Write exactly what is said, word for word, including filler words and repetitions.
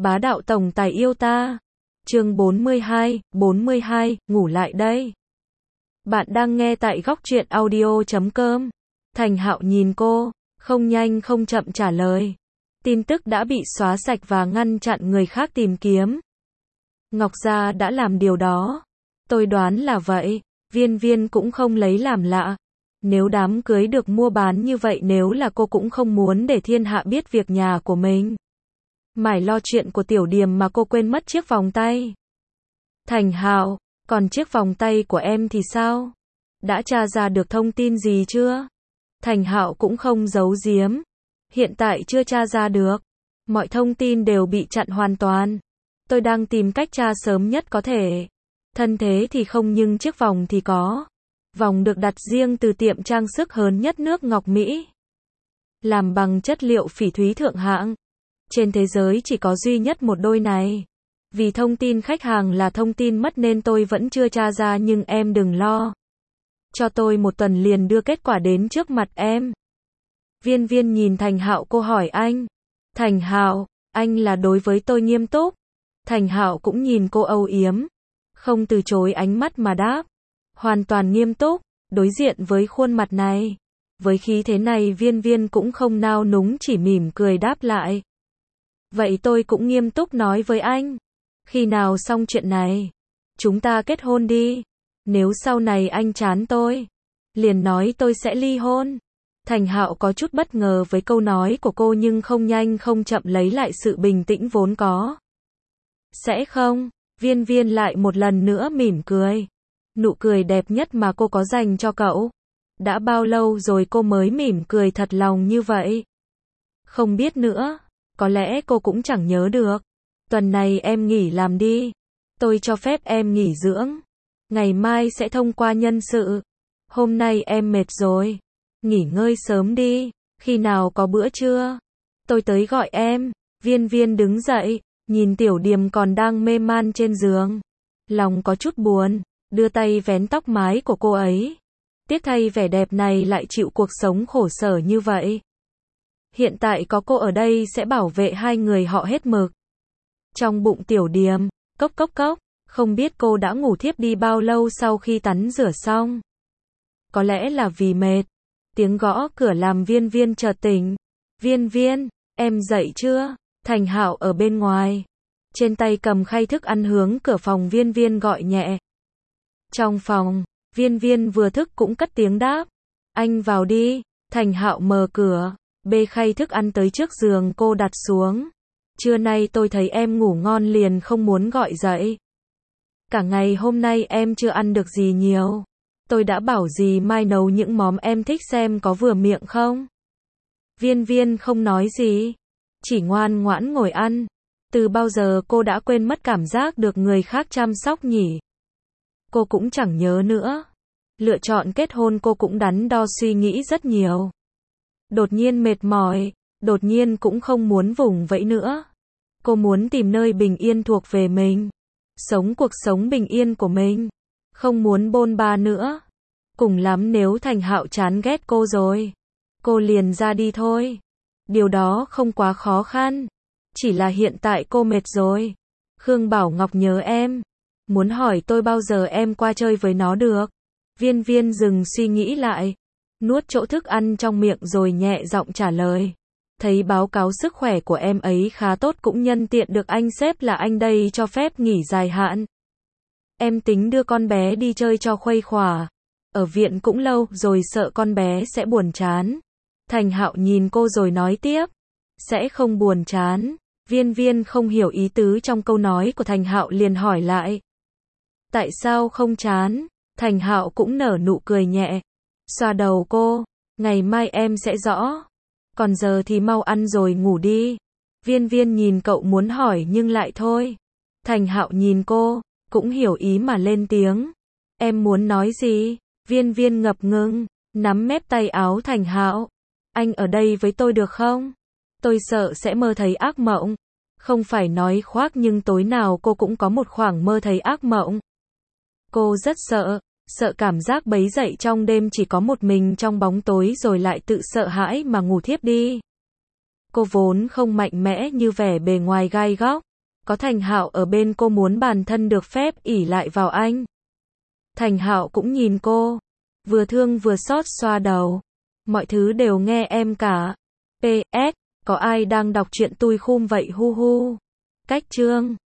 Bá đạo tổng tài yêu ta. Chương bốn mươi hai, bốn mươi hai, ngủ lại đây. Bạn đang nghe tại góc truyện audio chấm com. Thành Hạo nhìn cô, không nhanh không chậm trả lời. Tin tức đã bị xóa sạch và ngăn chặn người khác tìm kiếm. Ngọc Gia đã làm điều đó. Tôi đoán là vậy. Viên Viên cũng không lấy làm lạ. Nếu đám cưới được mua bán như vậy, nếu là cô cũng không muốn để thiên hạ biết việc nhà của mình. Mải lo chuyện của Tiểu Điềm mà cô quên mất chiếc vòng tay. Thành Hạo, còn chiếc vòng tay của em thì sao? Đã tra ra được thông tin gì chưa? Thành Hạo cũng không giấu giếm. Hiện tại chưa tra ra được. Mọi thông tin đều bị chặn hoàn toàn. Tôi đang tìm cách tra sớm nhất có thể. Thân thế thì không nhưng chiếc vòng thì có. Vòng được đặt riêng từ tiệm trang sức lớn nhất nước Ngọc Mỹ. Làm bằng chất liệu phỉ thúy thượng hạng. Trên thế giới chỉ có duy nhất một đôi này. Vì thông tin khách hàng là thông tin mất nên tôi vẫn chưa tra ra, nhưng em đừng lo. Cho tôi một tuần liền đưa kết quả đến trước mặt em. Viên Viên nhìn Thành Hạo, cô hỏi anh. Thành Hạo, anh là đối với tôi nghiêm túc. Thành Hạo cũng nhìn cô âu yếm. Không từ chối ánh mắt mà đáp. Hoàn toàn nghiêm túc, đối diện với khuôn mặt này. Với khí thế này, Viên Viên cũng không nao núng, chỉ mỉm cười đáp lại. Vậy tôi cũng nghiêm túc nói với anh. Khi nào xong chuyện này, chúng ta kết hôn đi. Nếu sau này anh chán tôi, liền nói tôi sẽ ly hôn. Thành Hạo có chút bất ngờ với câu nói của cô, nhưng không nhanh không chậm lấy lại sự bình tĩnh vốn có. Sẽ không? Viên Viên lại một lần nữa mỉm cười. Nụ cười đẹp nhất mà cô có dành cho cậu. Đã bao lâu rồi cô mới mỉm cười thật lòng như vậy? Không biết nữa. Có lẽ cô cũng chẳng nhớ được. Tuần này em nghỉ làm đi. Tôi cho phép em nghỉ dưỡng. Ngày mai sẽ thông qua nhân sự. Hôm nay em mệt rồi. Nghỉ ngơi sớm đi. Khi nào có bữa trưa, tôi tới gọi em. Viên Viên đứng dậy, nhìn Tiểu Điềm còn đang mê man trên giường. Lòng có chút buồn, đưa tay vén tóc mái của cô ấy. Tiếc thay vẻ đẹp này lại chịu cuộc sống khổ sở như vậy. Hiện tại có cô ở đây sẽ bảo vệ hai người họ hết mực. Trong bụng Tiểu Điềm, cốc cốc cốc, không biết cô đã ngủ thiếp đi bao lâu sau khi tắm rửa xong. Có lẽ là vì mệt. Tiếng gõ cửa làm Viên Viên chợt tỉnh. Viên Viên, em dậy chưa? Thành Hạo ở bên ngoài. Trên tay cầm khay thức ăn hướng cửa phòng Viên Viên gọi nhẹ. Trong phòng, Viên Viên vừa thức cũng cất tiếng đáp. Anh vào đi. Thành Hạo mở cửa, bê khay thức ăn tới trước giường cô đặt xuống. Trưa nay tôi thấy em ngủ ngon liền không muốn gọi dậy. Cả ngày hôm nay em chưa ăn được gì nhiều. Tôi đã bảo dì mai nấu những món em thích xem có vừa miệng không. Viên Viên không nói gì, chỉ ngoan ngoãn ngồi ăn. Từ bao giờ cô đã quên mất cảm giác được người khác chăm sóc nhỉ? Cô cũng chẳng nhớ nữa. Lựa chọn kết hôn cô cũng đắn đo suy nghĩ rất nhiều. Đột nhiên mệt mỏi, đột nhiên cũng không muốn vùng vẫy nữa. Cô muốn tìm nơi bình yên thuộc về mình. Sống cuộc sống bình yên của mình. Không muốn bôn ba nữa. Cùng lắm nếu Thành Hạo chán ghét cô rồi, cô liền ra đi thôi. Điều đó không quá khó khăn. Chỉ là hiện tại cô mệt rồi. Khương Bảo Ngọc nhớ em. Muốn hỏi tôi bao giờ em qua chơi với nó được. Viên Viên dừng suy nghĩ lại. Nuốt chỗ thức ăn trong miệng rồi nhẹ giọng trả lời. Thấy báo cáo sức khỏe của em ấy khá tốt, cũng nhân tiện được anh sếp là anh đây cho phép nghỉ dài hạn. Em tính đưa con bé đi chơi cho khuây khỏa. Ở viện cũng lâu rồi, sợ con bé sẽ buồn chán. Thành Hạo nhìn cô rồi nói tiếp. Sẽ không buồn chán. Viên Viên không hiểu ý tứ trong câu nói của Thành Hạo liền hỏi lại. Tại sao không chán? Thành Hạo cũng nở nụ cười nhẹ. Xoa đầu cô. Ngày mai em sẽ rõ. Còn giờ thì mau ăn rồi ngủ đi. Viên Viên nhìn cậu muốn hỏi nhưng lại thôi. Thành Hạo nhìn cô, cũng hiểu ý mà lên tiếng. Em muốn nói gì? Viên Viên ngập ngừng, nắm mép tay áo Thành Hạo. Anh ở đây với tôi được không? Tôi sợ sẽ mơ thấy ác mộng. Không phải nói khoác nhưng tối nào cô cũng có một khoảng mơ thấy ác mộng. Cô rất sợ, sợ cảm giác bấy dậy trong đêm chỉ có một mình trong bóng tối rồi lại tự sợ hãi mà ngủ thiếp đi. Cô vốn không mạnh mẽ như vẻ bề ngoài gai góc. có Thành Hạo ở bên cô muốn bản thân được phép ỷ lại vào anh. Thành Hạo cũng nhìn cô, vừa thương vừa xót xoa đầu. Mọi thứ đều nghe em cả. pê ét, có ai đang đọc truyện tui khum vậy hu hu. Cách chương